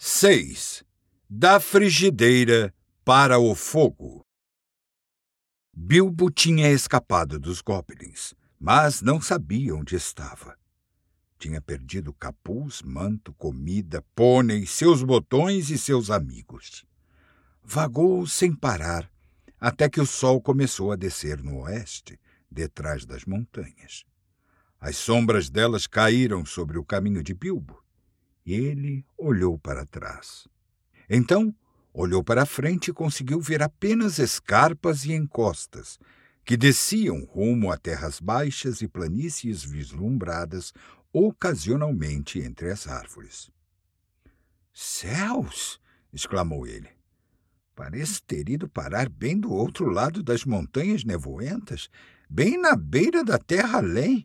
6. Da frigideira para o fogo. Bilbo tinha escapado dos goblins, mas não sabia onde estava. Tinha perdido capuz, manto, comida, pônei, seus botões e seus amigos. Vagou sem parar, até que o sol começou a descer no oeste, detrás das montanhas. As sombras delas caíram sobre o caminho de Bilbo, e ele olhou para trás. Então, olhou para a frente e conseguiu ver apenas escarpas e encostas, que desciam rumo a terras baixas e planícies vislumbradas ocasionalmente entre as árvores. "Céus!" exclamou ele. "Parece ter ido parar bem do outro lado das montanhas nevoentas, bem na beira da terra além.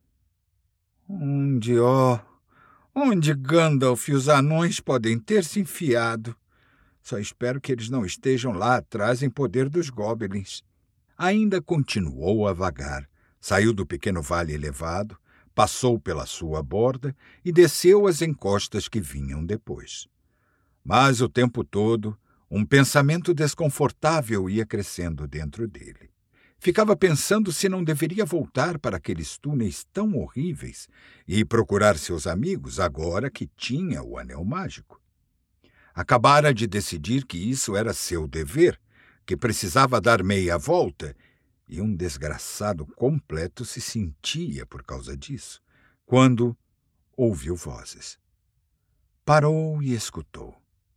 Onde Gandalf e os anões podem ter se enfiado? Só espero que eles não estejam lá atrás em poder dos goblins." Ainda continuou a vagar, saiu do pequeno vale elevado, passou pela sua borda e desceu as encostas que vinham depois. Mas o tempo todo, um pensamento desconfortável ia crescendo dentro dele. Ficava pensando se não deveria voltar para aqueles túneis tão horríveis e procurar seus amigos agora que tinha o anel mágico. Acabara de decidir que isso era seu dever, que precisava dar meia volta, e um desgraçado completo se sentia por causa disso, quando ouviu vozes. Parou e escutou.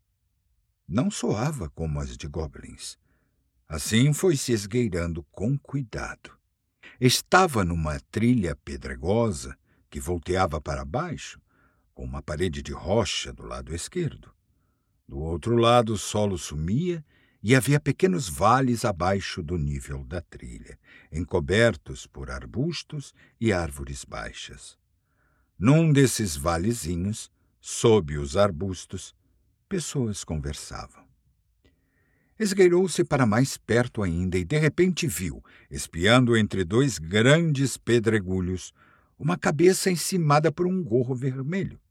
Não soava como as de goblins. Assim foi se esgueirando com cuidado. Estava numa trilha pedregosa que volteava para baixo, com uma parede de rocha do lado esquerdo. Do outro lado, o solo sumia e havia pequenos vales abaixo do nível da trilha, encobertos por arbustos e árvores baixas. Num desses valezinhos, sob os arbustos, pessoas conversavam. Esgueirou-se para mais perto ainda e de repente viu, espiando entre dois grandes pedregulhos, uma cabeça encimada por um gorro vermelho.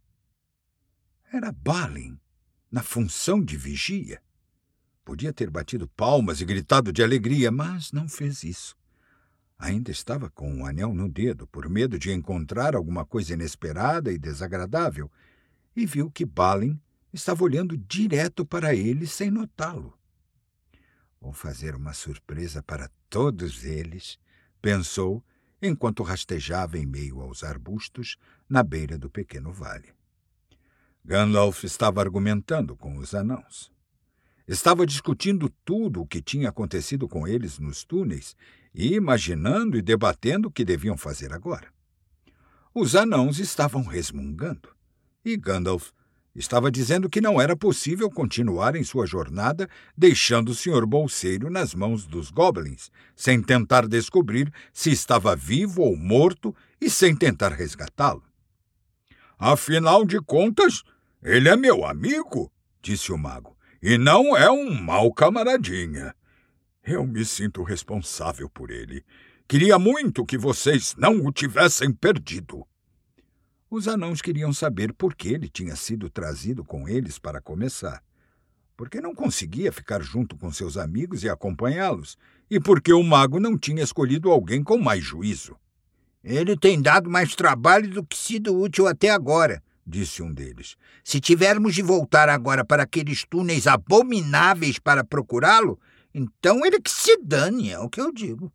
Era Balin, na função de vigia. Podia ter batido palmas e gritado de alegria, mas não fez isso. Ainda estava com o anel no dedo, por medo de encontrar alguma coisa inesperada e desagradável, e viu que Balin estava olhando direto para ele sem notá-lo. "Vou fazer uma surpresa para todos eles", pensou, enquanto rastejava em meio aos arbustos na beira do pequeno vale. Gandalf estava argumentando com os anãos. Estava discutindo tudo o que tinha acontecido com eles nos túneis e imaginando e debatendo o que deviam fazer agora. Os anãos estavam resmungando, e Gandalf estava dizendo que não era possível continuar em sua jornada deixando o Sr. Bolseiro nas mãos dos goblins, sem tentar descobrir se estava vivo ou morto e sem tentar resgatá-lo. "Afinal de contas, ele é meu amigo", disse o mago, "e não é um mau camaradinha. Eu me sinto responsável por ele. Queria muito que vocês não o tivessem perdido." Os anãos queriam saber por que ele tinha sido trazido com eles para começar. Porque não conseguia ficar junto com seus amigos e acompanhá-los, e porque o mago não tinha escolhido alguém com mais juízo. "Ele tem dado mais trabalho do que sido útil até agora", disse um deles. "Se tivermos de voltar agora para aqueles túneis abomináveis para procurá-lo, então ele que se dane, é o que eu digo."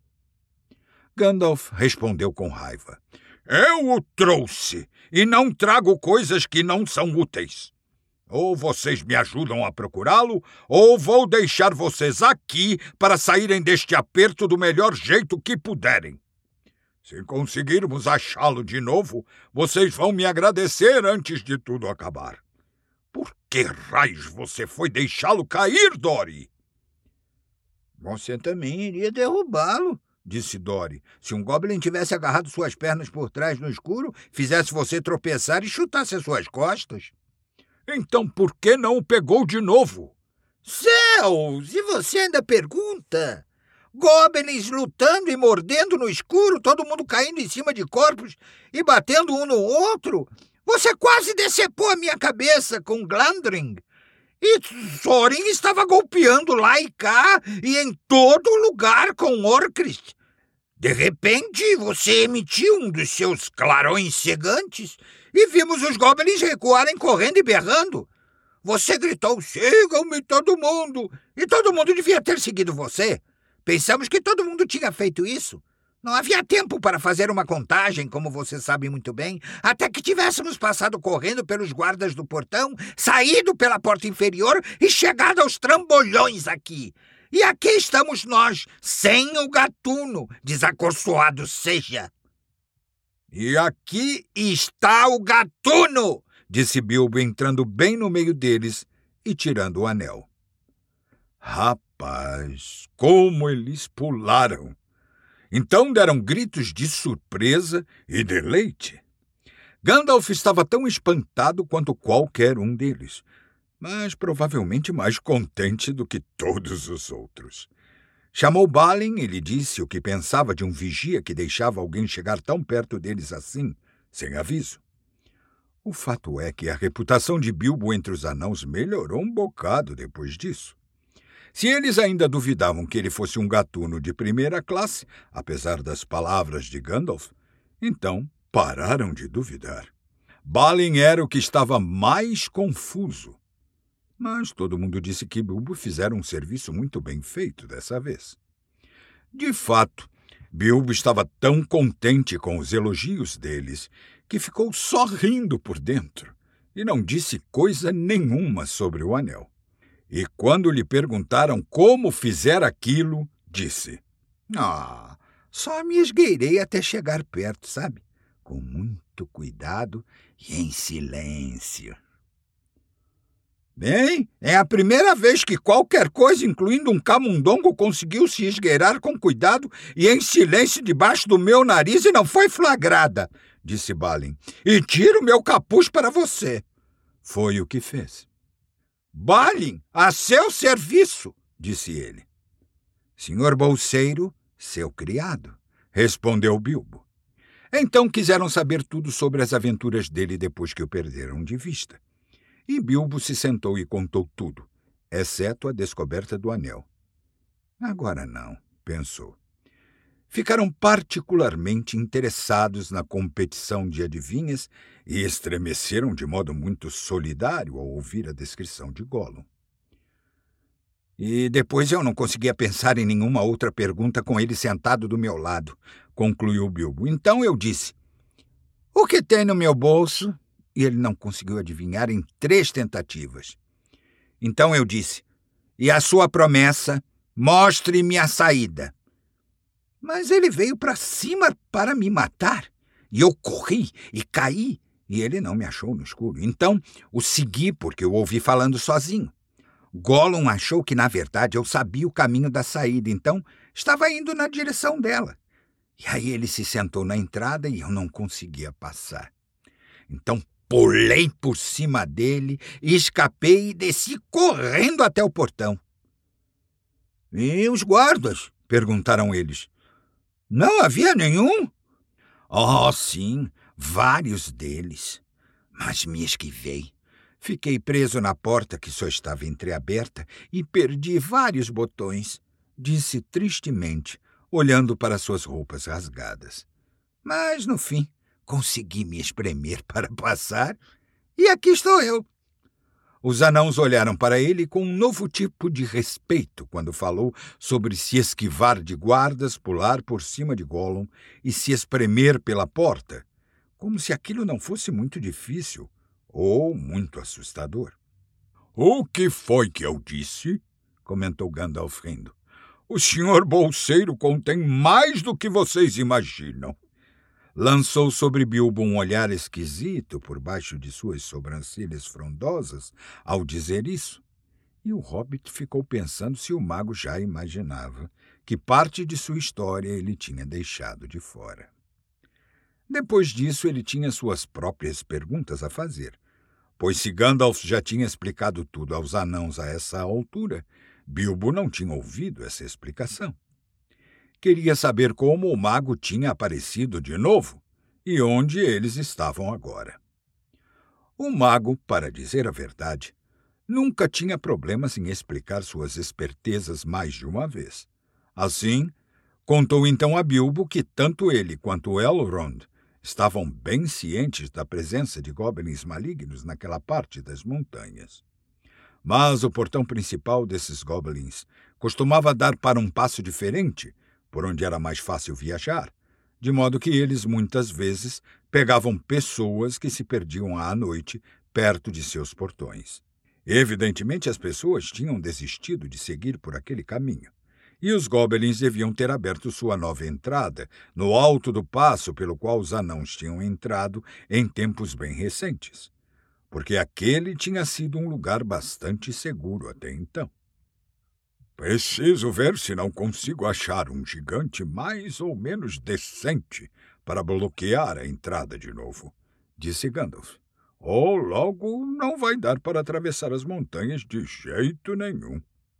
Gandalf respondeu com raiva. "Eu o trouxe, e não trago coisas que não são úteis. Ou vocês me ajudam a procurá-lo, ou vou deixar vocês aqui para saírem deste aperto do melhor jeito que puderem. Se conseguirmos achá-lo de novo, vocês vão me agradecer antes de tudo acabar. Por que raios você foi deixá-lo cair, Dori?" "Você também iria derrubá-lo", disse Dori. "Se um goblin tivesse agarrado suas pernas por trás no escuro, fizesse você tropeçar e chutasse as suas costas." "Então por que não o pegou de novo?" "Céus! E você ainda pergunta? Goblins lutando e mordendo no escuro, todo mundo caindo em cima de corpos e batendo um no outro. Você quase decepou a minha cabeça com Glandring. E Thorin estava golpeando lá e cá e em todo lugar com Orcrist. De repente, você emitiu um dos seus clarões cegantes e vimos os goblins recuarem correndo e berrando. Você gritou, sigam-me todo mundo, e todo mundo devia ter seguido você. Pensamos que todo mundo tinha feito isso. Não havia tempo para fazer uma contagem, como você sabe muito bem, até que tivéssemos passado correndo pelos guardas do portão, saído pela porta inferior e chegado aos trambolhões aqui. E aqui estamos nós, sem o gatuno, desacorçoado seja. E aqui está o gatuno, disse Bilbo, entrando bem no meio deles e tirando o anel. Rapaz, como eles pularam! Então deram gritos de surpresa e deleite. Gandalf estava tão espantado quanto qualquer um deles, mas provavelmente mais contente do que todos os outros. Chamou Balin e lhe disse o que pensava de um vigia que deixava alguém chegar tão perto deles assim, sem aviso. O fato é que a reputação de Bilbo entre os anãos melhorou um bocado depois disso. Se eles ainda duvidavam que ele fosse um gatuno de primeira classe, apesar das palavras de Gandalf, então pararam de duvidar. Balin era o que estava mais confuso. Mas todo mundo disse que Bilbo fizera um serviço muito bem feito dessa vez. De fato, Bilbo estava tão contente com os elogios deles que ficou só rindo por dentro e não disse coisa nenhuma sobre o anel. E quando lhe perguntaram como fizera aquilo, disse: só me esgueirei até chegar perto, sabe? Com muito cuidado e em silêncio. Bem, é a primeira vez que qualquer coisa, incluindo um camundongo, conseguiu se esgueirar com cuidado e em silêncio debaixo do meu nariz e não foi flagrada, disse Balin. E tiro meu capuz para você. Foi o que fez. Balin, a seu serviço, disse ele. Senhor Bolseiro, seu criado, respondeu Bilbo. Então quiseram saber tudo sobre as aventuras dele depois que o perderam de vista. E Bilbo se sentou e contou tudo, exceto a descoberta do anel. Agora não, pensou. Ficaram particularmente interessados na competição de adivinhas e estremeceram de modo muito solidário ao ouvir a descrição de Gollum. E depois eu não conseguia pensar em nenhuma outra pergunta com ele sentado do meu lado, concluiu Bilbo. Então eu disse: o que tem no meu bolso? E ele não conseguiu adivinhar em 3 tentativas. Então eu disse: e a sua promessa? Mostre-me a saída. Mas ele veio para cima para me matar. E eu corri e caí, e ele não me achou no escuro. Então o segui porque eu ouvi falando sozinho. Gollum achou que, na verdade, eu sabia o caminho da saída, então estava indo na direção dela. E aí ele se sentou na entrada e eu não conseguia passar. Então pulei por cima dele, escapei e desci correndo até o portão. E os guardas? Perguntaram eles. Não havia nenhum? Oh, sim, vários deles. Mas me esquivei. Fiquei preso na porta que só estava entreaberta e perdi vários botões, disse tristemente, olhando para suas roupas rasgadas. Mas, no fim, consegui me espremer para passar e aqui estou eu. Os anãos olharam para ele com um novo tipo de respeito quando falou sobre se esquivar de guardas, pular por cima de Gollum e se espremer pela porta, como se aquilo não fosse muito difícil ou muito assustador. O que foi que eu disse? Comentou Gandalf rindo. O senhor Bolseiro contém mais do que vocês imaginam. Lançou sobre Bilbo um olhar esquisito por baixo de suas sobrancelhas frondosas ao dizer isso, e o hobbit ficou pensando se o mago já imaginava que parte de sua história ele tinha deixado de fora. Depois disso, ele tinha suas próprias perguntas a fazer, pois se Gandalf já tinha explicado tudo aos anãos a essa altura, Bilbo não tinha ouvido essa explicação. Queria saber como o mago tinha aparecido de novo e onde eles estavam agora. O mago, para dizer a verdade, nunca tinha problemas em explicar suas espertezas mais de uma vez. Assim, contou então a Bilbo que tanto ele quanto Elrond estavam bem cientes da presença de goblins malignos naquela parte das montanhas. Mas o portão principal desses goblins costumava dar para um passo diferente, por onde era mais fácil viajar, de modo que eles muitas vezes pegavam pessoas que se perdiam à noite perto de seus portões. Evidentemente, as pessoas tinham desistido de seguir por aquele caminho, e os goblins deviam ter aberto sua nova entrada no alto do passo pelo qual os anãos tinham entrado em tempos bem recentes, porque aquele tinha sido um lugar bastante seguro até então. Preciso ver se não consigo achar um gigante mais ou menos decente para bloquear a entrada de novo, disse Gandalf. Ou logo não vai dar para atravessar as montanhas de jeito nenhum.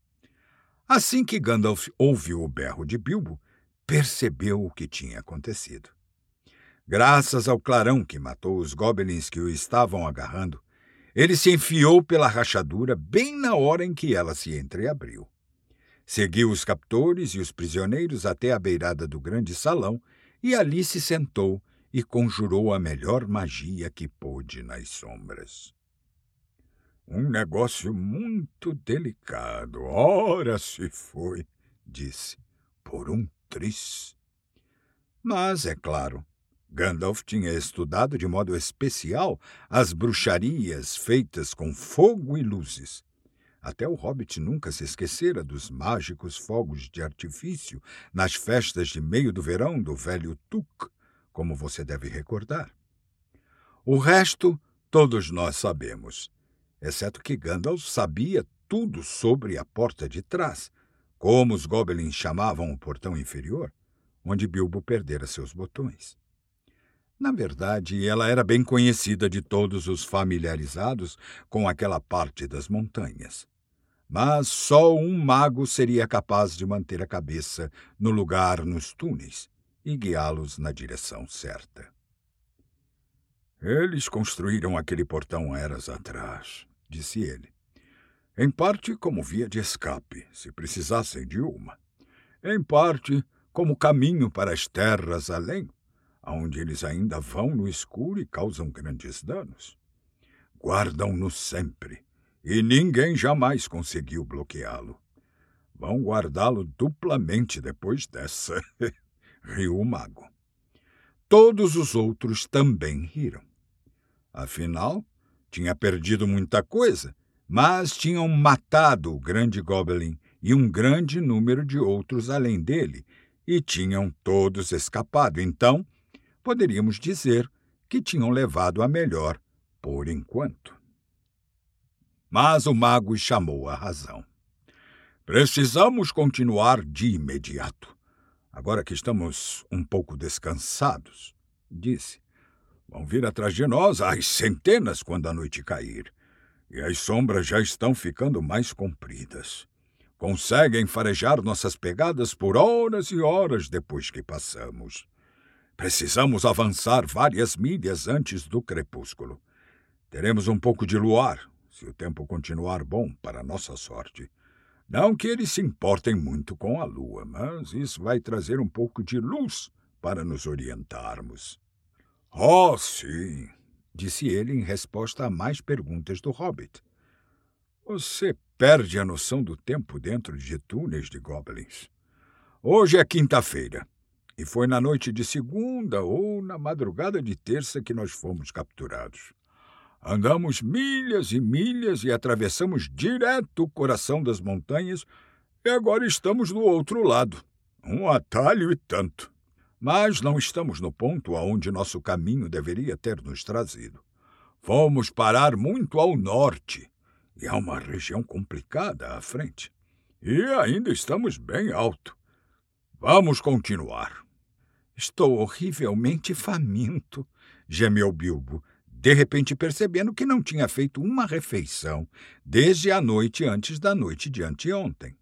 Assim que Gandalf ouviu o berro de Bilbo, percebeu o que tinha acontecido. Graças ao clarão que matou os goblins que o estavam agarrando, ele se enfiou pela rachadura bem na hora em que ela se entreabriu. Seguiu os captores e os prisioneiros até a beirada do grande salão e ali se sentou e conjurou a melhor magia que pôde nas sombras. Um negócio muito delicado, ora se foi, disse, por um tris. Mas, é claro, Gandalf tinha estudado de modo especial as bruxarias feitas com fogo e luzes. Até o hobbit nunca se esquecera dos mágicos fogos de artifício nas festas de meio do verão do velho Tuk, como você deve recordar. O resto todos nós sabemos, exceto que Gandalf sabia tudo sobre a porta de trás, como os goblins chamavam o portão inferior, onde Bilbo perdera seus botões. Na verdade, ela era bem conhecida de todos os familiarizados com aquela parte das montanhas. Mas só um mago seria capaz de manter a cabeça no lugar nos túneis e guiá-los na direção certa. Eles construíram aquele portão eras atrás, disse ele. Em parte como via de escape, se precisassem de uma. Em parte como caminho para as terras além, aonde eles ainda vão no escuro e causam grandes danos. Guardam-no sempre, e ninguém jamais conseguiu bloqueá-lo. Vão guardá-lo duplamente depois dessa, riu o mago. Todos os outros também riram. Afinal, tinha perdido muita coisa, mas tinham matado o grande goblin e um grande número de outros além dele, e tinham todos escapado. Então, poderíamos dizer que tinham levado a melhor por enquanto. Mas o mago chamou a razão. Precisamos continuar de imediato, agora que estamos um pouco descansados, disse. Vão vir atrás de nós às centenas quando a noite cair, e as sombras já estão ficando mais compridas. Conseguem farejar nossas pegadas por horas e horas depois que passamos. Precisamos avançar várias milhas antes do crepúsculo. Teremos um pouco de luar, se o tempo continuar bom para nossa sorte. Não que eles se importem muito com a lua, mas isso vai trazer um pouco de luz para nos orientarmos. Oh, sim, disse ele em resposta a mais perguntas do hobbit. Você perde a noção do tempo dentro de túneis de goblins. Hoje é quinta-feira, e foi na noite de segunda ou na madrugada de terça que nós fomos capturados. Andamos milhas e milhas e atravessamos direto o coração das montanhas e agora estamos do outro lado. Um atalho e tanto. Mas não estamos no ponto aonde nosso caminho deveria ter nos trazido. Fomos parar muito ao norte, e há uma região complicada à frente. E ainda estamos bem alto. Vamos continuar. Estou horrivelmente faminto, gemeu Bilbo, de repente percebendo que não tinha feito uma refeição desde a noite antes da noite de anteontem.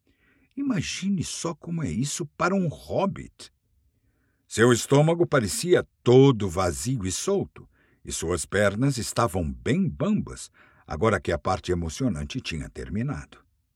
Imagine só como é isso para um hobbit. Seu estômago parecia todo vazio e solto, e suas pernas estavam bem bambas, agora que a parte emocionante tinha terminado.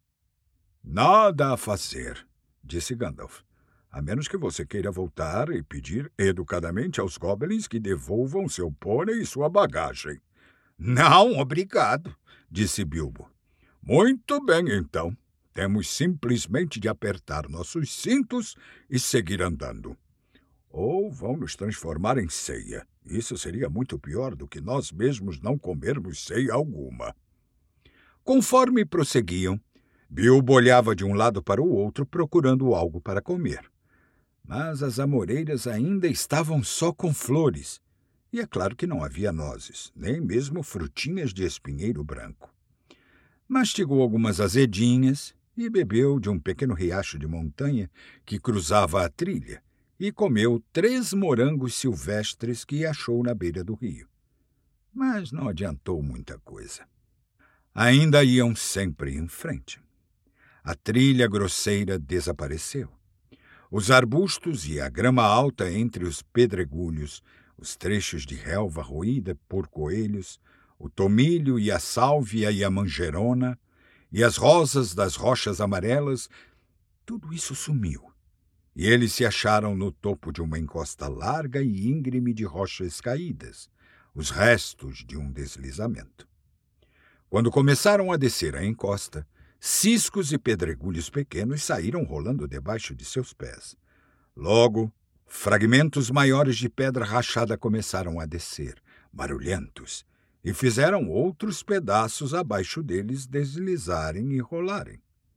Nada a fazer, disse Gandalf, a menos que você queira voltar e pedir educadamente aos goblins que devolvam seu pônei e sua bagagem. Não, obrigado, disse Bilbo. Muito bem, então. Temos simplesmente de apertar nossos cintos e seguir andando. Ou vão nos transformar em ceia. Isso seria muito pior do que nós mesmos não comermos ceia alguma. Conforme prosseguiam, Bilbo olhava de um lado para o outro procurando algo para comer. Mas as amoreiras ainda estavam só com flores, e é claro que não havia nozes, nem mesmo frutinhas de espinheiro branco. Mastigou algumas azedinhas e bebeu de um pequeno riacho de montanha que cruzava a trilha, e comeu 3 morangos silvestres que achou na beira do rio. Mas não adiantou muita coisa. Ainda iam sempre em frente. A trilha grosseira desapareceu. Os arbustos e a grama alta entre os pedregulhos, os trechos de relva roída por coelhos, o tomilho e a sálvia e a manjerona, e as rosas das rochas amarelas, tudo isso sumiu. E eles se acharam no topo de uma encosta larga e íngreme de rochas caídas, os restos de um deslizamento. Quando começaram a descer a encosta, ciscos e pedregulhos pequenos saíram rolando debaixo de seus pés. Logo, fragmentos maiores de pedra rachada começaram a descer, barulhentos, e fizeram outros pedaços abaixo deles deslizarem e rolarem.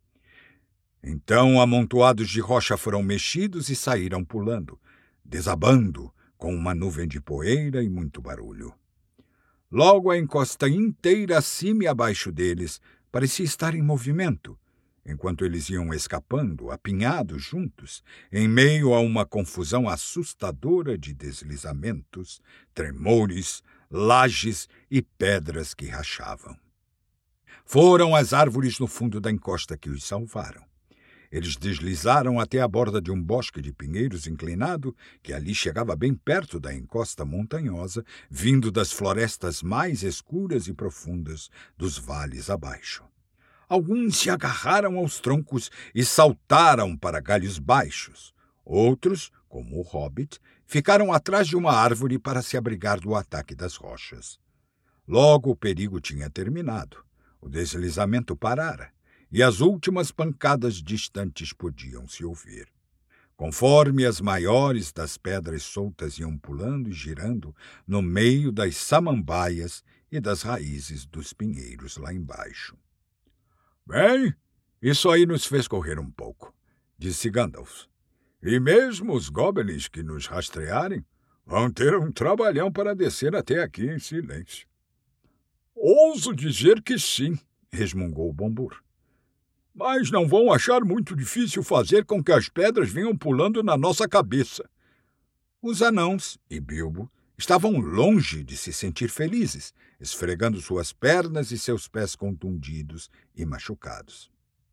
Então amontoados de rocha foram mexidos e saíram pulando, desabando com uma nuvem de poeira e muito barulho. Logo a encosta inteira acima e abaixo deles parecia estar em movimento, enquanto eles iam escapando, apinhados juntos, em meio a uma confusão assustadora de deslizamentos, tremores, lajes e pedras que rachavam. Foram as árvores no fundo da encosta que os salvaram. Eles deslizaram até a borda de um bosque de pinheiros inclinado, que ali chegava bem perto da encosta montanhosa, vindo das florestas mais escuras e profundas dos vales abaixo. Alguns se agarraram aos troncos e saltaram para galhos baixos. Outros, como o hobbit, ficaram atrás de uma árvore para se abrigar do ataque das rochas. Logo o perigo tinha terminado. O deslizamento parara, e as últimas pancadas distantes podiam se ouvir. Conforme as maiores das pedras soltas iam pulando e girando no meio das samambaias e das raízes dos pinheiros lá embaixo. Bem, isso aí nos fez correr um pouco, disse Gandalf. E mesmo os goblins que nos rastrearem vão ter um trabalhão para descer até aqui em silêncio. Ouso dizer que sim, resmungou Bombur. Mas não vão achar muito difícil fazer com que as pedras venham pulando na nossa cabeça. Os anãos e Bilbo estavam longe de se sentir felizes, esfregando suas pernas e seus pés contundidos e machucados.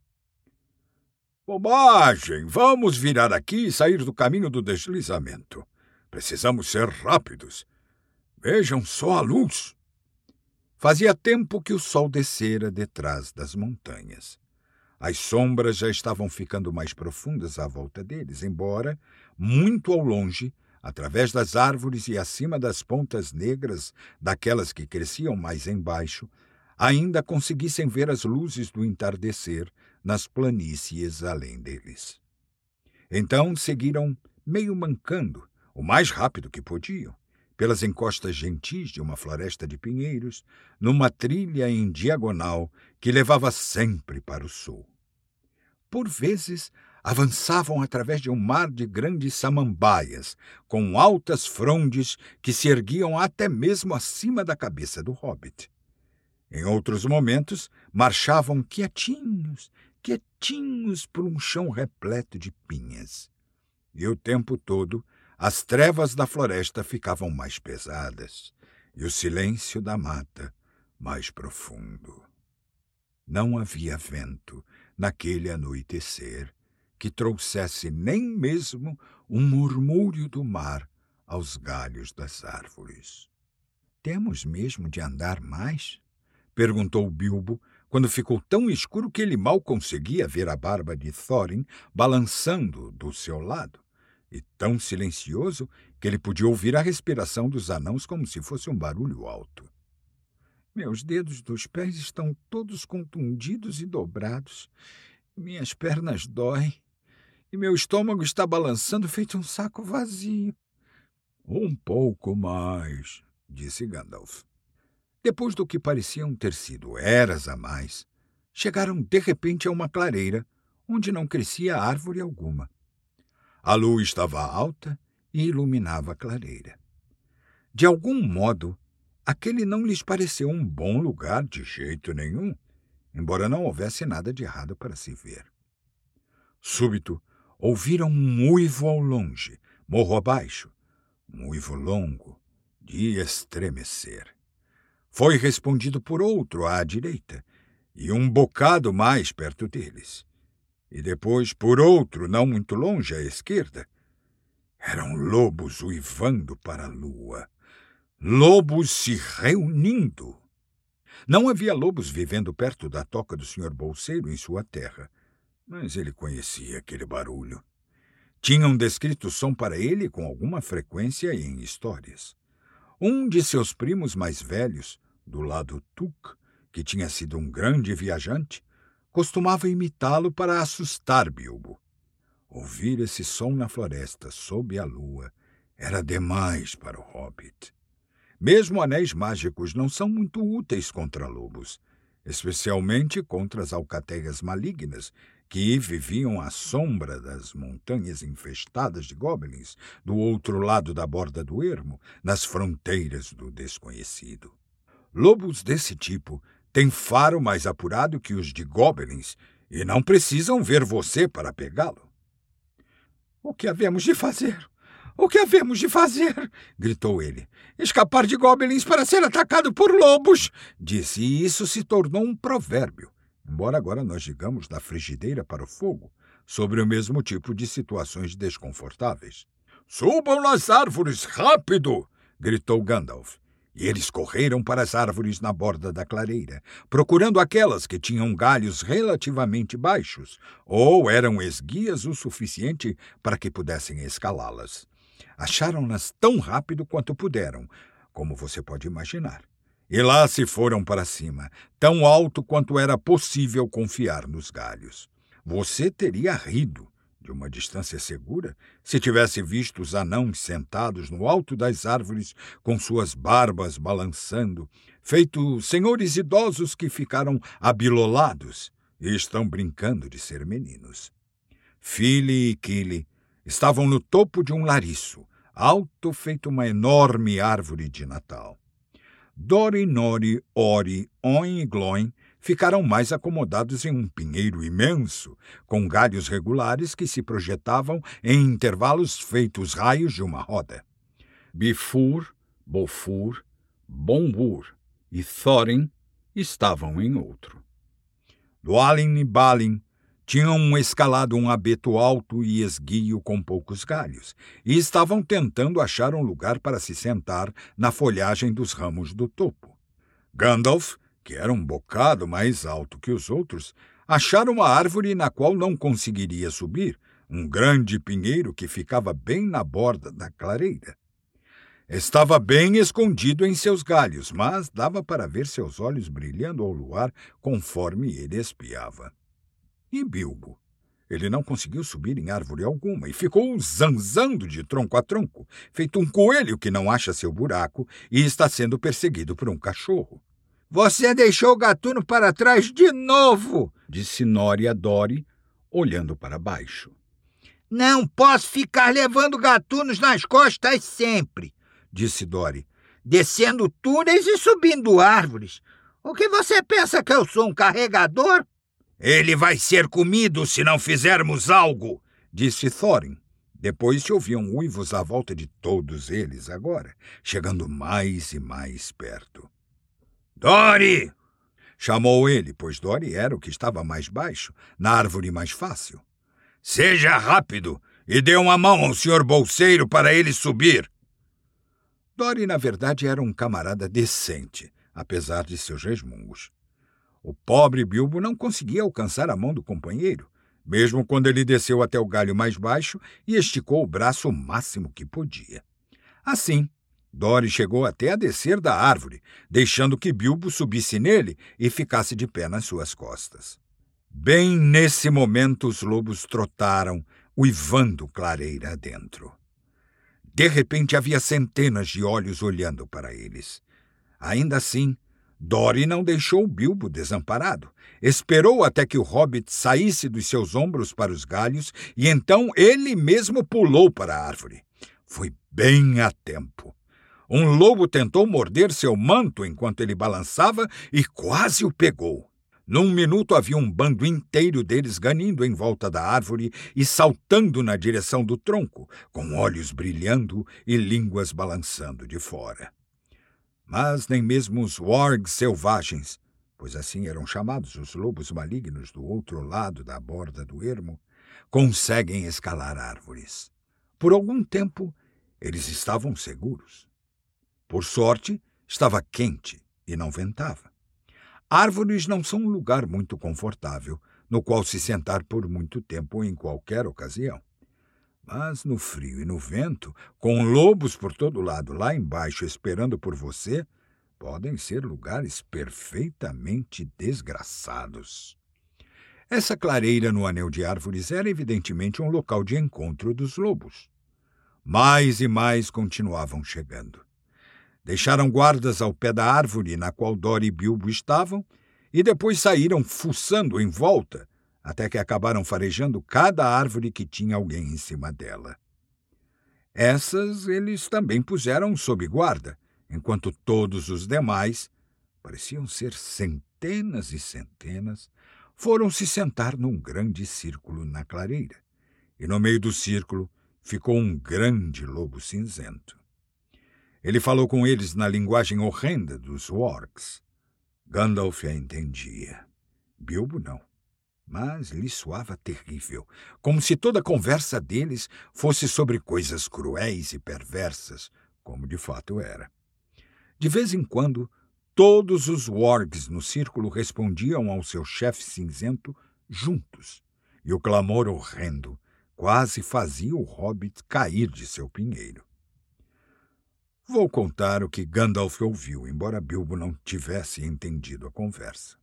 Bobagem! Vamos virar aqui e sair do caminho do deslizamento. Precisamos ser rápidos. Vejam só a luz! Fazia tempo que o sol descera detrás das montanhas. As sombras já estavam ficando mais profundas à volta deles, embora, muito ao longe, através das árvores e acima das pontas negras daquelas que cresciam mais embaixo, ainda conseguissem ver as luzes do entardecer nas planícies além deles. Então seguiram meio mancando, o mais rápido que podiam, pelas encostas gentis de uma floresta de pinheiros, numa trilha em diagonal que levava sempre para o sul. Por vezes, avançavam através de um mar de grandes samambaias, com altas frondes que se erguiam até mesmo acima da cabeça do hobbit. Em outros momentos, marchavam quietinhos por um chão repleto de pinhas. E o tempo todo, as trevas da floresta ficavam mais pesadas, e o silêncio da mata mais profundo. Não havia vento naquele anoitecer que trouxesse nem mesmo um murmúrio do mar aos galhos das árvores. Temos mesmo de andar mais? Perguntou Bilbo, quando ficou tão escuro que ele mal conseguia ver a barba de Thorin balançando do seu lado, e tão silencioso que ele podia ouvir a respiração dos anãos como se fosse um barulho alto. Meus dedos dos pés estão todos contundidos e dobrados, minhas pernas doem, e meu estômago está balançando feito um saco vazio. Um pouco mais, disse Gandalf. Depois do que pareciam ter sido eras a mais, chegaram de repente a uma clareira, onde não crescia árvore alguma. A lua estava alta e iluminava a clareira. De algum modo, aquele não lhes pareceu um bom lugar de jeito nenhum, embora não houvesse nada de errado para se ver. Súbito, ouviram um uivo ao longe, morro abaixo, um uivo longo, de estremecer. Foi respondido por outro à direita, e um bocado mais perto deles. E depois por outro, não muito longe, à esquerda. Eram lobos uivando para a lua. Lobos se reunindo. Não havia lobos vivendo perto da toca do Sr. Bolseiro em sua terra, mas ele conhecia aquele barulho. Tinham descrito o som para ele com alguma frequência em histórias. Um de seus primos mais velhos, do lado Tuk, que tinha sido um grande viajante, costumava imitá-lo para assustar Bilbo. Ouvir esse som na floresta, sob a lua, era demais para o hobbit. Mesmo anéis mágicos não são muito úteis contra lobos, especialmente contra as alcateias malignas, que viviam à sombra das montanhas infestadas de goblins, do outro lado da borda do ermo, nas fronteiras do desconhecido. Lobos desse tipo têm faro mais apurado que os de goblins e não precisam ver você para pegá-lo. — O que havemos de fazer? O que havemos de fazer? Gritou ele. — Escapar de goblins para ser atacado por lobos! Disse, e isso se tornou um provérbio, embora agora nós digamos da frigideira para o fogo, sobre o mesmo tipo de situações desconfortáveis. — Subam nas árvores, rápido! Gritou Gandalf. E eles correram para as árvores na borda da clareira, procurando aquelas que tinham galhos relativamente baixos, ou eram esguias o suficiente para que pudessem escalá-las. Acharam-nas tão rápido quanto puderam, como você pode imaginar. E lá se foram para cima, tão alto quanto era possível confiar nos galhos. Você teria rido, de uma distância segura, se tivesse visto os anãos sentados no alto das árvores, com suas barbas balançando, feito senhores idosos que ficaram abilolados e estão brincando de ser meninos. Fili e Kili estavam no topo de um lariço, alto feito uma enorme árvore de Natal. Dori, Nori, Ori, Oin e Gloin ficaram mais acomodados em um pinheiro imenso, com galhos regulares que se projetavam em intervalos feitos raios de uma roda. Bifur, Bofur, Bombur e Thorin estavam em outro. Dwalin e Balin tinham escalado um abeto alto e esguio com poucos galhos, e estavam tentando achar um lugar para se sentar na folhagem dos ramos do topo. Gandalf, que era um bocado mais alto que os outros, achara uma árvore na qual não conseguiria subir, um grande pinheiro que ficava bem na borda da clareira. Estava bem escondido em seus galhos, mas dava para ver seus olhos brilhando ao luar conforme ele espiava. E Bilbo? Ele não conseguiu subir em árvore alguma e ficou zanzando de tronco a tronco, feito um coelho que não acha seu buraco e está sendo perseguido por um cachorro. — Você deixou o gatuno para trás de novo! Disse Nori a Dori, olhando para baixo. — Não posso ficar levando gatunos nas costas sempre! Disse Dori, descendo túneis e subindo árvores. O que você pensa que eu sou, um carregador? — Ele vai ser comido se não fizermos algo! Disse Thorin. Depois se ouviam uivos à volta de todos eles agora, chegando mais e mais perto. — Dori! Chamou ele, pois Dori era o que estava mais baixo, na árvore mais fácil. — Seja rápido e dê uma mão ao Sr. Bolseiro para ele subir. Dory, na verdade, era um camarada decente, apesar de seus resmungos. O pobre Bilbo não conseguia alcançar a mão do companheiro, mesmo quando ele desceu até o galho mais baixo e esticou o braço o máximo que podia. Assim, Dory chegou até a descer da árvore, deixando que Bilbo subisse nele e ficasse de pé nas suas costas. Bem nesse momento, os lobos trotaram, uivando clareira adentro. De repente, havia centenas de olhos olhando para eles. Ainda assim, Dory não deixou Bilbo desamparado. Esperou até que o hobbit saísse dos seus ombros para os galhos e então ele mesmo pulou para a árvore. Foi bem a tempo. Um lobo tentou morder seu manto enquanto ele balançava e quase o pegou. Num minuto havia um bando inteiro deles ganindo em volta da árvore e saltando na direção do tronco, com olhos brilhando e línguas balançando de fora. Mas nem mesmo os wargs selvagens, pois assim eram chamados os lobos malignos do outro lado da borda do ermo, conseguem escalar árvores. Por algum tempo, eles estavam seguros. Por sorte, estava quente e não ventava. Árvores não são um lugar muito confortável, no qual se sentar por muito tempo em qualquer ocasião. Mas no frio e no vento, com lobos por todo lado lá embaixo esperando por você, podem ser lugares perfeitamente desgraçados. Essa clareira no anel de árvores era evidentemente um local de encontro dos lobos. Mais e mais continuavam chegando. Deixaram guardas ao pé da árvore na qual Dory e Bilbo estavam e depois saíram fuçando em volta, até que acabaram farejando cada árvore que tinha alguém em cima dela. Essas eles também puseram sob guarda, enquanto todos os demais, pareciam ser centenas e centenas, foram se sentar num grande círculo na clareira, e no meio do círculo ficou um grande lobo cinzento. Ele falou com eles na linguagem horrenda dos wargs. Gandalf a entendia. Bilbo não. Mas lhe soava terrível, como se toda a conversa deles fosse sobre coisas cruéis e perversas, como de fato era. De vez em quando, todos os wargs no círculo respondiam ao seu chefe cinzento juntos, e o clamor horrendo quase fazia o hobbit cair de seu pinheiro. Vou contar o que Gandalf ouviu, embora Bilbo não tivesse entendido a conversa.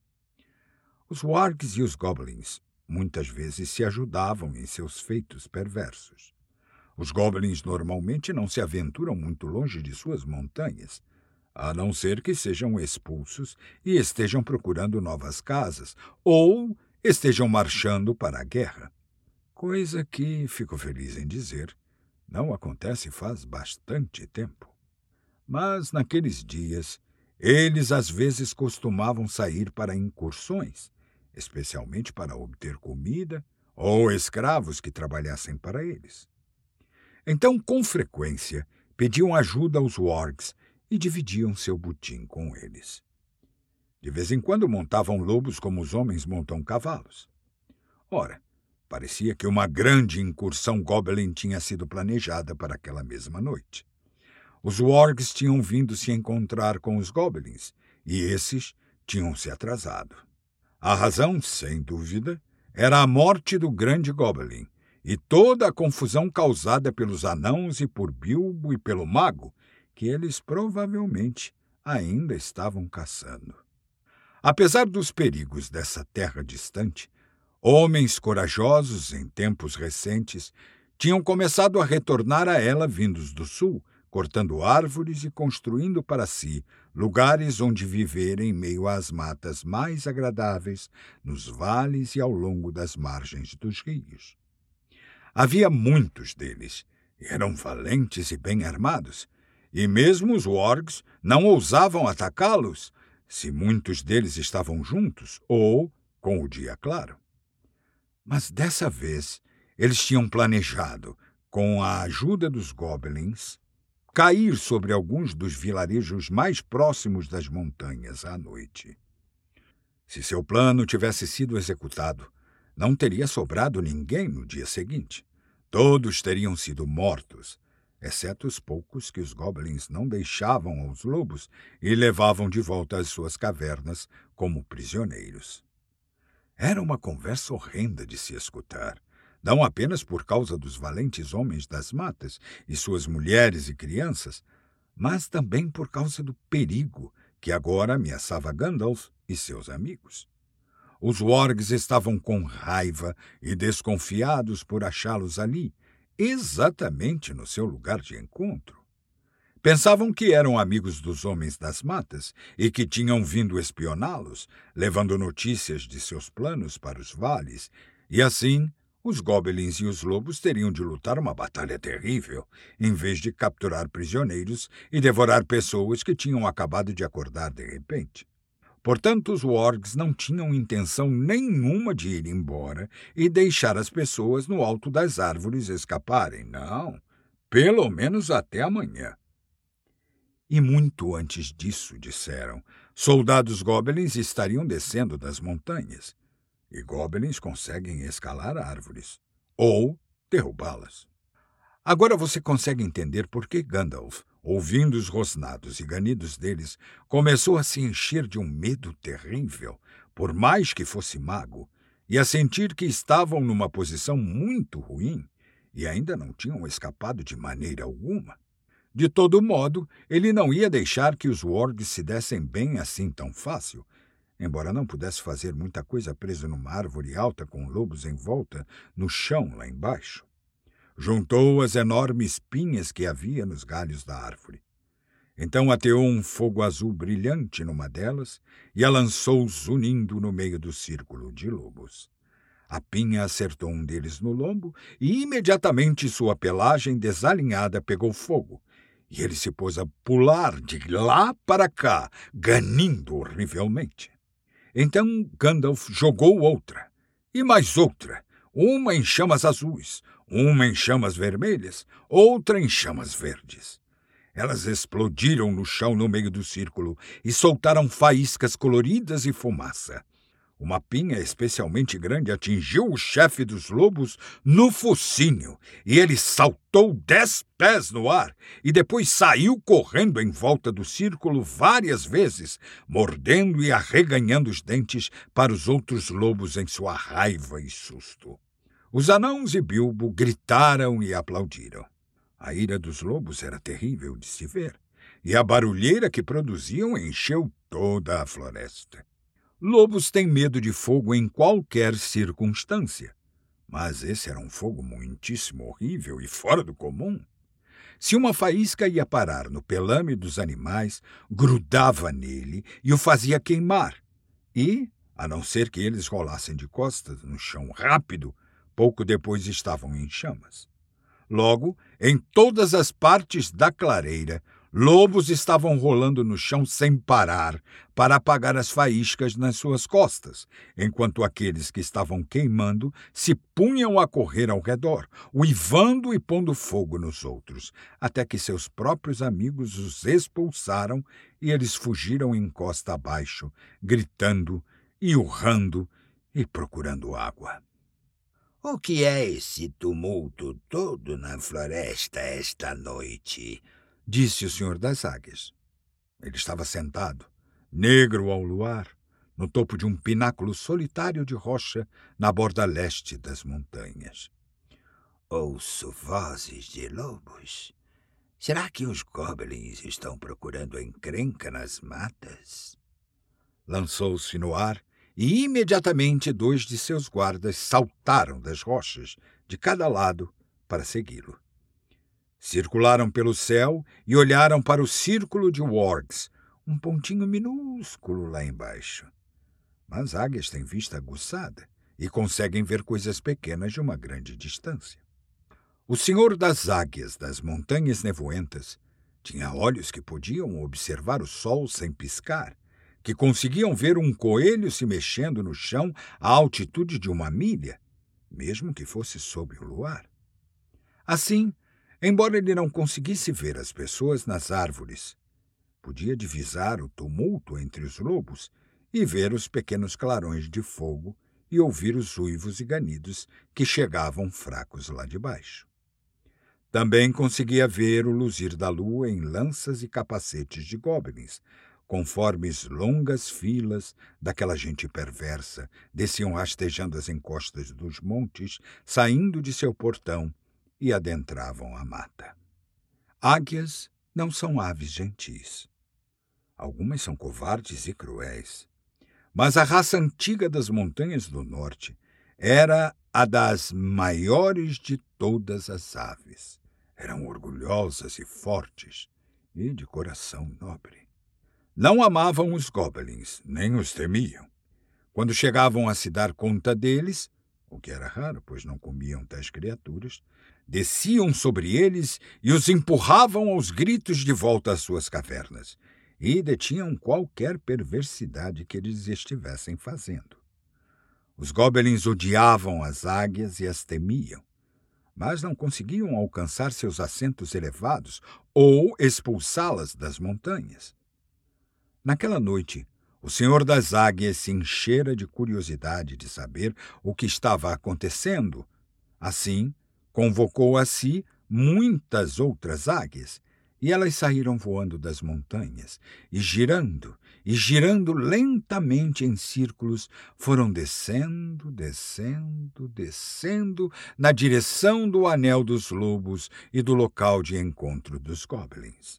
Os wargs e os goblins muitas vezes se ajudavam em seus feitos perversos. Os goblins normalmente não se aventuram muito longe de suas montanhas, a não ser que sejam expulsos e estejam procurando novas casas, ou estejam marchando para a guerra. Coisa que, fico feliz em dizer, não acontece faz bastante tempo. Mas, naqueles dias, eles às vezes costumavam sair para incursões, especialmente para obter comida ou escravos que trabalhassem para eles. Então, com frequência, pediam ajuda aos wargs e dividiam seu butim com eles. De vez em quando montavam lobos como os homens montam cavalos. Ora, parecia que uma grande incursão goblin tinha sido planejada para aquela mesma noite. Os wargs tinham vindo se encontrar com os goblins, e esses tinham se atrasado. A razão, sem dúvida, era a morte do grande goblin, e toda a confusão causada pelos anãos e por Bilbo e pelo mago, que eles provavelmente ainda estavam caçando. Apesar dos perigos dessa terra distante, homens corajosos em tempos recentes tinham começado a retornar a ela vindos do sul, cortando árvores e construindo para si lugares onde viver em meio às matas mais agradáveis, nos vales e ao longo das margens dos rios. Havia muitos deles, e eram valentes e bem armados, e mesmo os wargs não ousavam atacá-los se muitos deles estavam juntos ou com o dia claro. Mas dessa vez eles tinham planejado, com a ajuda dos goblins, cair sobre alguns dos vilarejos mais próximos das montanhas à noite. Se seu plano tivesse sido executado, não teria sobrado ninguém no dia seguinte. Todos teriam sido mortos, exceto os poucos que os goblins não deixavam aos lobos e levavam de volta às suas cavernas como prisioneiros. Era uma conversa horrenda de se escutar, não apenas por causa dos valentes homens das matas e suas mulheres e crianças, mas também por causa do perigo que agora ameaçava Gandalf e seus amigos. Os wargs estavam com raiva e desconfiados por achá-los ali, exatamente no seu lugar de encontro. Pensavam que eram amigos dos homens das matas e que tinham vindo espioná-los, levando notícias de seus planos para os vales, e assim os goblins e os lobos teriam de lutar uma batalha terrível, em vez de capturar prisioneiros e devorar pessoas que tinham acabado de acordar de repente. Portanto, os wargs não tinham intenção nenhuma de ir embora e deixar as pessoas no alto das árvores escaparem. Não, pelo menos até amanhã. E muito antes disso, disseram, soldados goblins estariam descendo das montanhas. E goblins conseguem escalar árvores, ou derrubá-las. Agora você consegue entender por que Gandalf, ouvindo os rosnados e ganidos deles, começou a se encher de um medo terrível, por mais que fosse mago, e a sentir que estavam numa posição muito ruim e ainda não tinham escapado de maneira alguma. De todo modo, ele não ia deixar que os wargs se dessem bem assim tão fácil, embora não pudesse fazer muita coisa preso numa árvore alta com lobos em volta no chão lá embaixo. Juntou as enormes pinhas que havia nos galhos da árvore. Então ateou um fogo azul brilhante numa delas e a lançou zunindo no meio do círculo de lobos. A pinha acertou um deles no lombo e imediatamente sua pelagem desalinhada pegou fogo, e ele se pôs a pular de lá para cá, ganindo horrivelmente. Então Gandalf jogou outra, e mais outra, uma em chamas azuis, uma em chamas vermelhas, outra em chamas verdes. Elas explodiram no chão no meio do círculo e soltaram faíscas coloridas e fumaça. Uma pinha especialmente grande atingiu o chefe dos lobos no focinho, e ele saltou 10 pés no ar e depois saiu correndo em volta do círculo várias vezes, mordendo e arreganhando os dentes para os outros lobos em sua raiva e susto. Os anãos e Bilbo gritaram e aplaudiram. A ira dos lobos era terrível de se ver, e a barulheira que produziam encheu toda a floresta. Lobos têm medo de fogo em qualquer circunstância, mas esse era um fogo muitíssimo horrível e fora do comum. Se uma faísca ia parar no pelame dos animais, grudava nele e o fazia queimar, e, a não ser que eles rolassem de costas no chão rápido, pouco depois estavam em chamas. Logo, em todas as partes da clareira, lobos estavam rolando no chão sem parar para apagar as faíscas nas suas costas, enquanto aqueles que estavam queimando se punham a correr ao redor, uivando e pondo fogo nos outros, até que seus próprios amigos os expulsaram e eles fugiram encosta abaixo, gritando e urrando e procurando água. O que é esse tumulto todo na floresta esta noite? Disse o Senhor das Águias. Ele estava sentado, negro ao luar, no topo de um pináculo solitário de rocha na borda leste das montanhas. Ouço vozes de lobos. Será que os goblins estão procurando encrenca nas matas? Lançou-se no ar e imediatamente 2 de seus guardas saltaram das rochas, de cada lado, para segui-lo. Circularam pelo céu e olharam para o círculo de wargs, um pontinho minúsculo lá embaixo. Mas águias têm vista aguçada e conseguem ver coisas pequenas de uma grande distância. O Senhor das Águias das Montanhas Nevoentas tinha olhos que podiam observar o sol sem piscar, que conseguiam ver um coelho se mexendo no chão à altitude de 1 milha, mesmo que fosse sob o luar. Assim, embora ele não conseguisse ver as pessoas nas árvores, podia divisar o tumulto entre os lobos e ver os pequenos clarões de fogo e ouvir os uivos e ganidos que chegavam fracos lá de baixo. Também conseguia ver o luzir da lua em lanças e capacetes de goblins, conforme longas filas daquela gente perversa desciam rastejando as encostas dos montes, saindo de seu portão e adentravam a mata. Águias não são aves gentis. Algumas são covardes e cruéis. Mas a raça antiga das montanhas do norte era a das maiores de todas as aves. Eram orgulhosas e fortes e de coração nobre. Não amavam os goblins, nem os temiam. Quando chegavam a se dar conta deles, o que era raro, pois não comiam tais criaturas, desciam sobre eles e os empurravam aos gritos de volta às suas cavernas, e detinham qualquer perversidade que eles estivessem fazendo. Os goblins odiavam as águias e as temiam, mas não conseguiam alcançar seus assentos elevados ou expulsá-las das montanhas. Naquela noite, o Senhor das Águias se enchera de curiosidade de saber o que estava acontecendo. Assim, convocou a si muitas outras águias, e elas saíram voando das montanhas, e girando lentamente em círculos, foram descendo, na direção do Anel dos Lobos e do local de encontro dos goblins.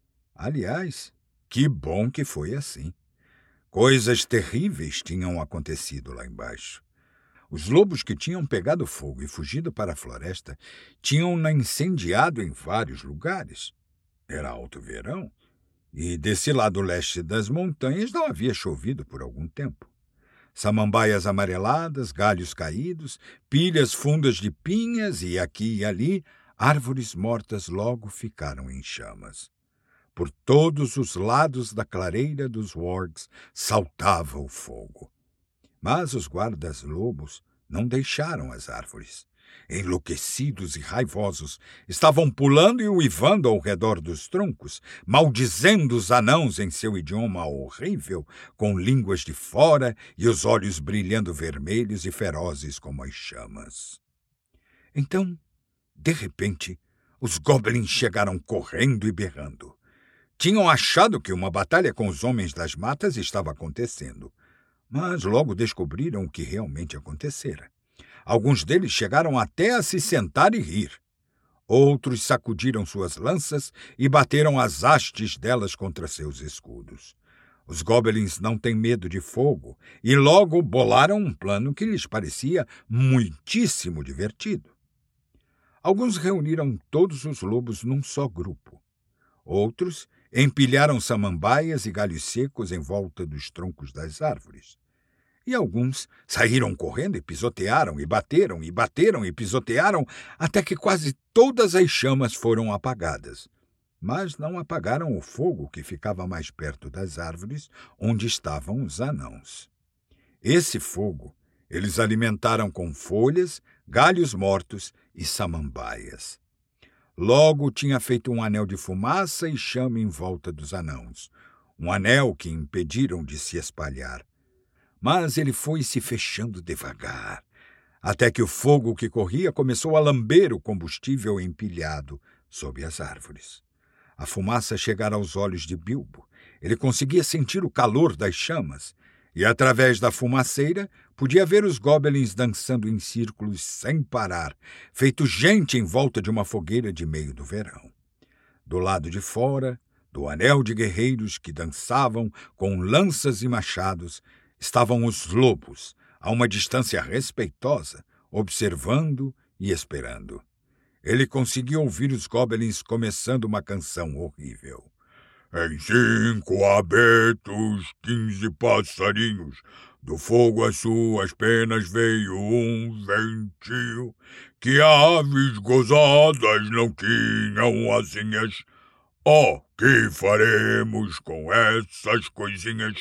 Aliás, que bom que foi assim. Coisas terríveis tinham acontecido lá embaixo. Os lobos que tinham pegado fogo e fugido para a floresta tinham-na incendiado em vários lugares. Era alto verão, e desse lado leste das montanhas não havia chovido por algum tempo. Samambaias amareladas, galhos caídos, pilhas fundas de pinhas e aqui e ali, árvores mortas logo ficaram em chamas. Por todos os lados da clareira dos wargs saltava o fogo. Mas os guardas-lobos não deixaram as árvores. Enlouquecidos e raivosos, estavam pulando e uivando ao redor dos troncos, maldizendo os anãos em seu idioma horrível, com línguas de fora e os olhos brilhando vermelhos e ferozes como as chamas. Então, de repente, os goblins chegaram correndo e berrando. Tinham achado que uma batalha com os homens das matas estava acontecendo, mas logo descobriram o que realmente acontecera. Alguns deles chegaram até a se sentar e rir. Outros sacudiram suas lanças e bateram as hastes delas contra seus escudos. Os goblins não têm medo de fogo e logo bolaram um plano que lhes parecia muitíssimo divertido. Alguns reuniram todos os lobos num só grupo. Outros empilharam samambaias e galhos secos em volta dos troncos das árvores. E alguns saíram correndo e pisotearam, e bateram e pisotearam, até que quase todas as chamas foram apagadas. Mas não apagaram o fogo que ficava mais perto das árvores, onde estavam os anãos. Esse fogo eles alimentaram com folhas, galhos mortos e samambaias. Logo tinha feito um anel de fumaça e chama em volta dos anãos, um anel que impediram de se espalhar. Mas ele foi se fechando devagar, até que o fogo que corria começou a lamber o combustível empilhado sob as árvores. A fumaça chegara aos olhos de Bilbo. Ele conseguia sentir o calor das chamas, e através da fumaceira podia ver os goblins dançando em círculos sem parar, feito gente em volta de uma fogueira de meio do verão. Do lado de fora, do anel de guerreiros que dançavam com lanças e machados, estavam os lobos, a uma distância respeitosa, observando e esperando. Ele conseguiu ouvir os goblins começando uma canção horrível. Em 5 abetos, 15 passarinhos, do fogo às suas penas veio um ventinho, que aves gozadas não tinham asinhas. Oh, que faremos com essas coisinhas?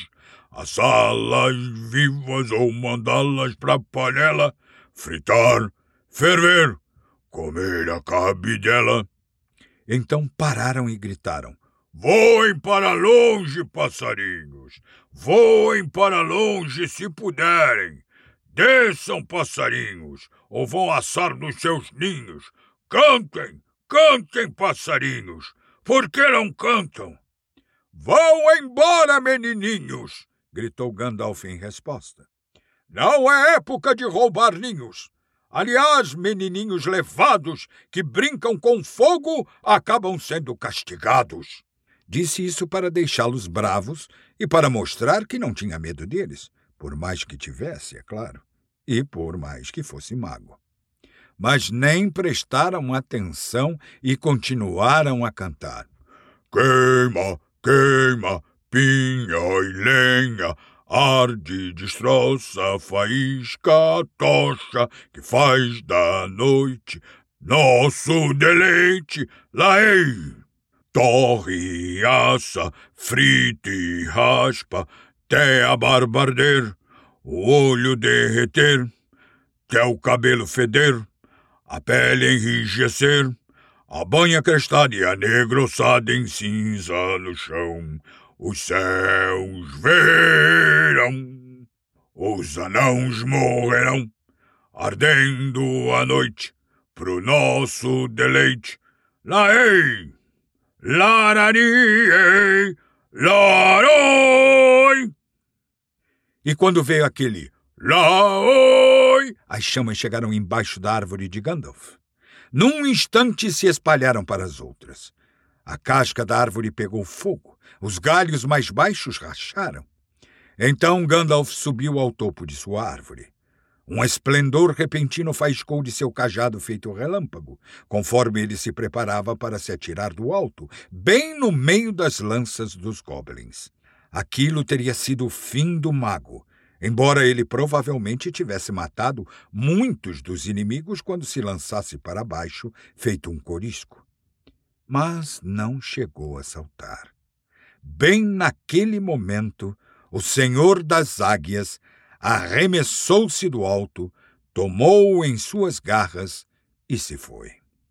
Assá-las vivas ou mandá-las pra panela, fritar, ferver, comer a cabe dela. Então pararam e gritaram. Voem para longe, passarinhos! Voem para longe se puderem! Desçam, passarinhos, ou vão assar nos seus ninhos! Cantem! Cantem, passarinhos! Por que não cantam? Vão embora, menininhos! Gritou Gandalf em resposta. Não é época de roubar ninhos. Aliás, menininhos levados que brincam com fogo acabam sendo castigados. Disse isso para deixá-los bravos e para mostrar que não tinha medo deles, por mais que tivesse, é claro, e por mais que fosse mago. Mas nem prestaram atenção e continuaram a cantar. Queima, queima, pinha e lenha, arde, destroça, faísca, tocha, que faz da noite nosso deleite. Laei! Torre e assa, frita e raspa, até a barba arder, o olho derreter, até o cabelo feder, a pele enrijecer, a banha crestada e a negroçada em cinza no chão. Os céus verão, os anãos morrerão, ardendo a noite pro nosso deleite. Laei! Larariei, laroi! E quando veio aquele laoi, as chamas chegaram embaixo da árvore de Gandalf. Num instante se espalharam para as outras. A casca da árvore pegou fogo, os galhos mais baixos racharam. Então Gandalf subiu ao topo de sua árvore. Um esplendor repentino faiscou de seu cajado feito relâmpago, conforme ele se preparava para se atirar do alto, bem no meio das lanças dos goblins. Aquilo teria sido o fim do mago, embora ele provavelmente tivesse matado muitos dos inimigos quando se lançasse para baixo, feito um corisco. Mas não chegou a saltar. Bem naquele momento, o Senhor das Águias arremessou-se do alto, tomou-o em suas garras e se foi.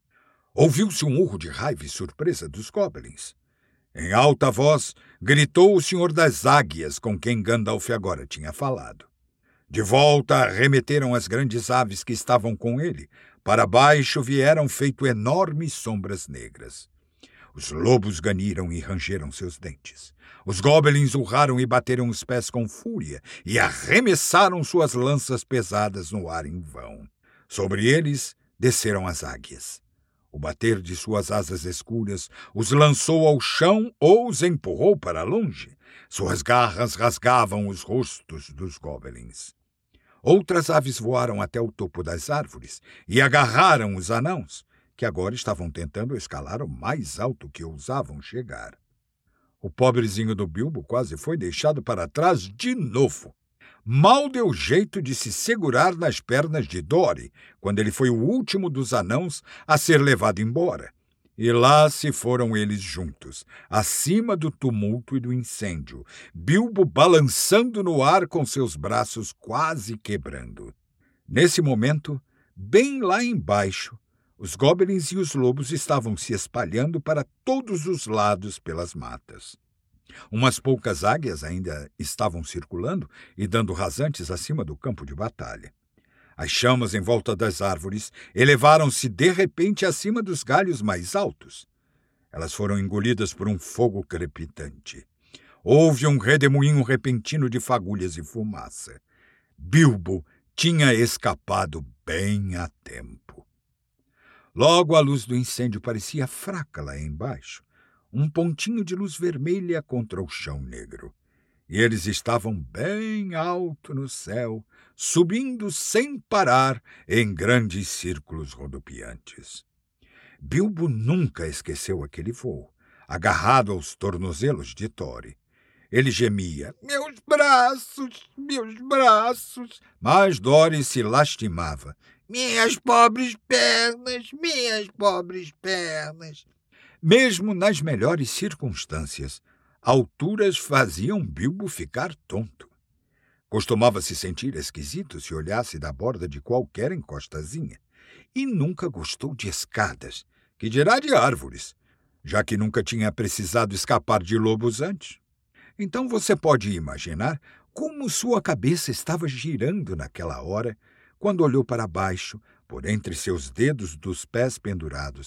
Ouviu-se um urro de raiva e surpresa dos goblins. Em alta voz, gritou o Senhor das Águias, com quem Gandalf agora tinha falado. De volta arremeteram as grandes aves que estavam com ele. Para baixo vieram feito enormes sombras negras. Os lobos ganiram e rangeram seus dentes. Os goblins urraram e bateram os pés com fúria e arremessaram suas lanças pesadas no ar em vão. Sobre eles desceram as águias. O bater de suas asas escuras os lançou ao chão ou os empurrou para longe. Suas garras rasgavam os rostos dos goblins. Outras aves voaram até o topo das árvores e agarraram os anãos, que agora estavam tentando escalar o mais alto que ousavam chegar. O pobrezinho do Bilbo quase foi deixado para trás de novo. Mal deu jeito de se segurar nas pernas de Dori, quando ele foi o último dos anãos a ser levado embora. E lá se foram eles juntos, acima do tumulto e do incêndio, Bilbo balançando no ar com seus braços quase quebrando. Nesse momento, bem lá embaixo, os goblins e os lobos estavam se espalhando para todos os lados pelas matas. Umas poucas águias ainda estavam circulando e dando rasantes acima do campo de batalha. As chamas em volta das árvores elevaram-se de repente acima dos galhos mais altos. Elas foram engolidas por um fogo crepitante. Houve um redemoinho repentino de fagulhas e fumaça. Bilbo tinha escapado bem a tempo. Logo a luz do incêndio parecia fraca lá embaixo, um pontinho de luz vermelha contra o chão negro. E eles estavam bem alto no céu, subindo sem parar em grandes círculos rodopiantes. Bilbo nunca esqueceu aquele voo, agarrado aos tornozelos de Thorin. Ele gemia, meus braços, mas Dori se lastimava. Minhas pobres pernas, minhas pobres pernas. Mesmo nas melhores circunstâncias, alturas faziam Bilbo ficar tonto. Costumava se sentir esquisito se olhasse da borda de qualquer encostazinha, e nunca gostou de escadas, que dirá de árvores, já que nunca tinha precisado escapar de lobos antes. Então você pode imaginar como sua cabeça estava girando naquela hora, quando olhou para baixo, por entre seus dedos dos pés pendurados,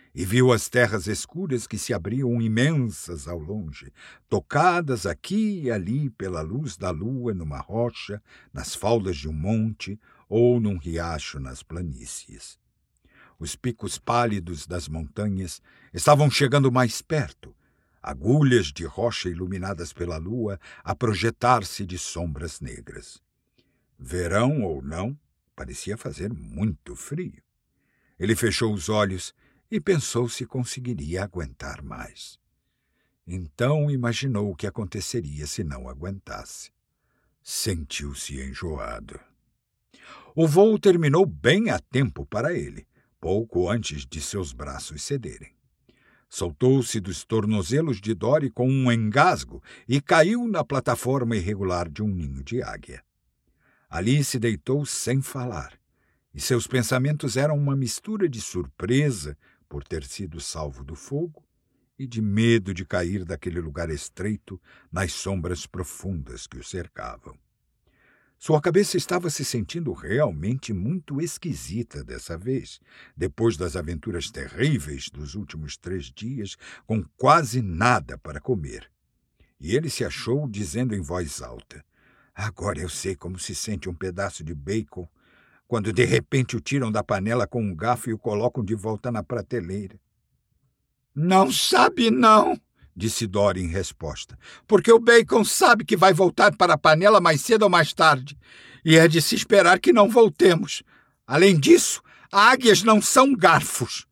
e viu as terras escuras que se abriam imensas ao longe, tocadas aqui e ali pela luz da lua numa rocha, nas faldas de um monte ou num riacho nas planícies. Os picos pálidos das montanhas estavam chegando mais perto, agulhas de rocha iluminadas pela lua a projetar-se de sombras negras. Verão ou não, parecia fazer muito frio. Ele fechou os olhos e pensou se conseguiria aguentar mais. Então imaginou o que aconteceria se não aguentasse. Sentiu-se enjoado. O voo terminou bem a tempo para ele, pouco antes de seus braços cederem. Soltou-se dos tornozelos de Dory com um engasgo e caiu na plataforma irregular de um ninho de águia. Ali se deitou sem falar, e seus pensamentos eram uma mistura de surpresa por ter sido salvo do fogo e de medo de cair daquele lugar estreito nas sombras profundas que o cercavam. Sua cabeça estava se sentindo realmente muito esquisita dessa vez, depois das aventuras terríveis dos últimos 3 dias, com quase nada para comer. E ele se achou dizendo em voz alta: "Agora eu sei como se sente um pedaço de bacon, quando de repente o tiram da panela com um garfo e o colocam de volta na prateleira." "Não sabe, não!" disse Dory em resposta, "porque o bacon sabe que vai voltar para a panela mais cedo ou mais tarde, e é de se esperar que não voltemos. Além disso, águias não são garfos."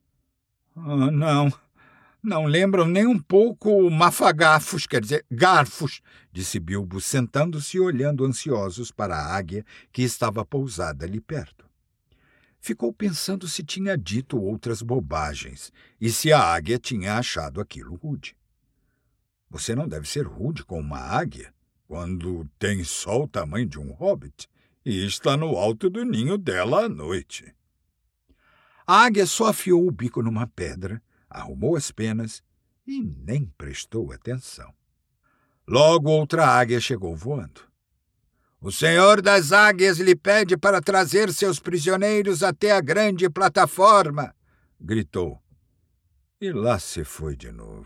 Não lembram nem um pouco mafagafos, quer dizer, garfos", disse Bilbo, sentando-se e olhando ansiosos para a águia que estava pousada ali perto. Ficou pensando se tinha dito outras bobagens e se a águia tinha achado aquilo rude. Você não deve ser rude com uma águia quando tem só o tamanho de um hobbit e está no alto do ninho dela à noite. A águia só afiou o bico numa pedra, arrumou as penas e nem prestou atenção. Logo outra águia chegou voando. "O Senhor das Águias lhe pede para trazer seus prisioneiros até a grande plataforma", gritou. E lá se foi de novo.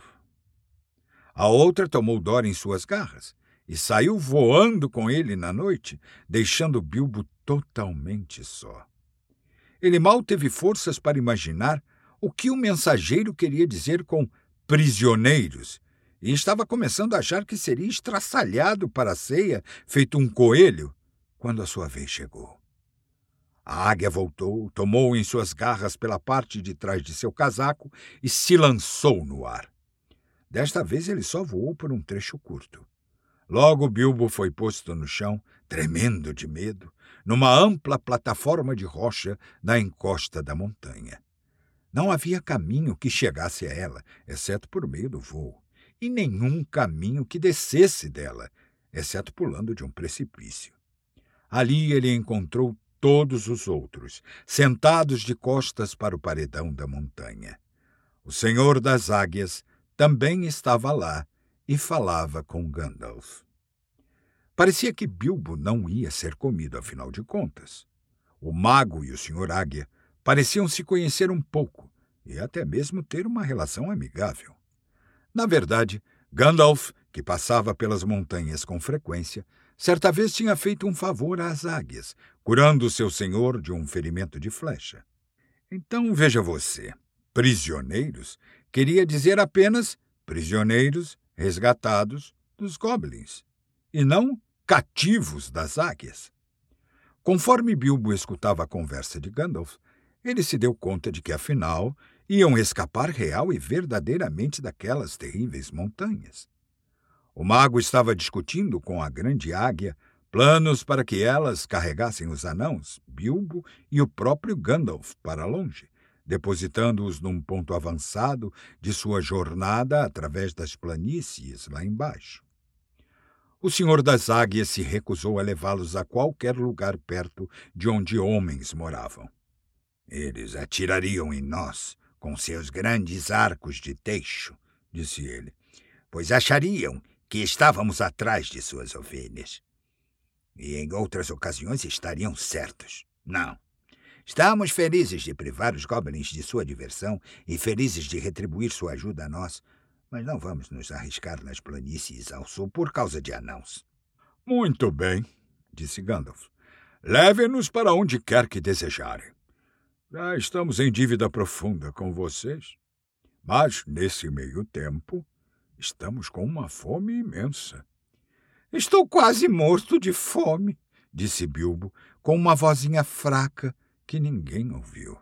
A outra tomou Dory em suas garras e saiu voando com ele na noite, deixando Bilbo totalmente só. Ele mal teve forças para imaginar o que o mensageiro queria dizer com prisioneiros, e estava começando a achar que seria estraçalhado para a ceia, feito um coelho, quando a sua vez chegou. A águia voltou, tomou em suas garras pela parte de trás de seu casaco e se lançou no ar. Desta vez ele só voou por um trecho curto. Logo Bilbo foi posto no chão, tremendo de medo, numa ampla plataforma de rocha na encosta da montanha. Não havia caminho que chegasse a ela, exceto por meio do voo, e nenhum caminho que descesse dela, exceto pulando de um precipício. Ali ele encontrou todos os outros, sentados de costas para o paredão da montanha. O Senhor das Águias também estava lá e falava com Gandalf. Parecia que Bilbo não ia ser comido, afinal de contas. O mago e o Senhor Águia pareciam se conhecer um pouco e até mesmo ter uma relação amigável. Na verdade, Gandalf, que passava pelas montanhas com frequência, certa vez tinha feito um favor às águias, curando seu senhor de um ferimento de flecha. Então, veja você, prisioneiros queria dizer apenas prisioneiros resgatados dos goblins, e não cativos das águias. Conforme Bilbo escutava a conversa de Gandalf, ele se deu conta de que, afinal, iam escapar real e verdadeiramente daquelas terríveis montanhas. O mago estava discutindo com a grande águia planos para que elas carregassem os anãos, Bilbo e o próprio Gandalf para longe, depositando-os num ponto avançado de sua jornada através das planícies lá embaixo. O Senhor das Águias se recusou a levá-los a qualquer lugar perto de onde homens moravam. "Eles atirariam em nós com seus grandes arcos de teixo", disse ele, "pois achariam que estávamos atrás de suas ovelhas. E em outras ocasiões estariam certos. Não. Estamos felizes de privar os goblins de sua diversão e felizes de retribuir sua ajuda a nós, mas não vamos nos arriscar nas planícies ao sul por causa de anãos. Muito bem, disse Gandalf. Leve-nos para onde quer que desejarem. Já estamos em dívida profunda com vocês. Mas, nesse meio tempo, estamos com uma fome imensa. Estou quase morto de fome, disse Bilbo, com uma vozinha fraca que ninguém ouviu.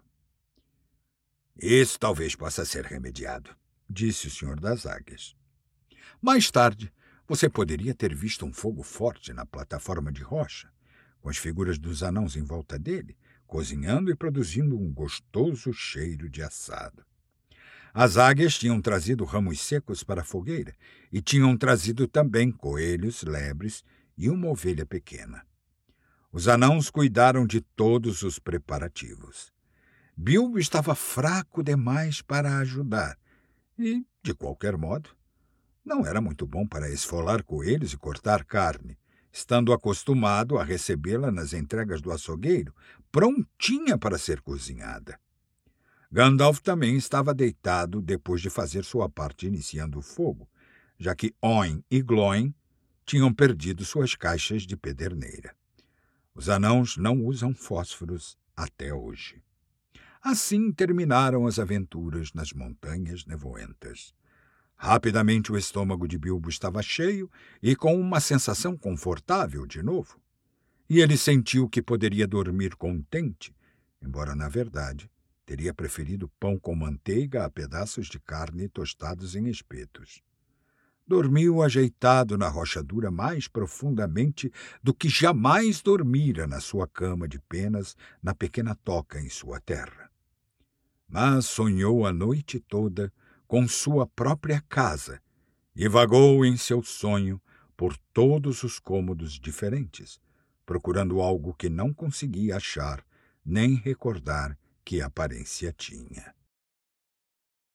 Isso talvez possa ser remediado, disse o Senhor das Águias. Mais tarde, você poderia ter visto um fogo forte na plataforma de rocha, com as figuras dos anãos em volta dele, cozinhando e produzindo um gostoso cheiro de assado. As águias tinham trazido ramos secos para a fogueira e tinham trazido também coelhos, lebres e uma ovelha pequena. Os anãos cuidaram de todos os preparativos. Bilbo estava fraco demais para ajudar e, de qualquer modo, não era muito bom para esfolar coelhos e cortar carne, estando acostumado a recebê-la nas entregas do açougueiro, prontinha para ser cozinhada. Gandalf também estava deitado depois de fazer sua parte iniciando o fogo, já que Oin e Glóin tinham perdido suas caixas de pederneira. Os anãos não usam fósforos até hoje. Assim terminaram as aventuras nas Montanhas Nevoentas. Rapidamente o estômago de Bilbo estava cheio e com uma sensação confortável de novo. E ele sentiu que poderia dormir contente, embora, na verdade, teria preferido pão com manteiga a pedaços de carne tostados em espetos. Dormiu ajeitado na rochadura mais profundamente do que jamais dormira na sua cama de penas na pequena toca em sua terra. Mas sonhou a noite toda com sua própria casa e vagou em seu sonho por todos os cômodos diferentes, procurando algo que não conseguia achar nem recordar que aparência tinha.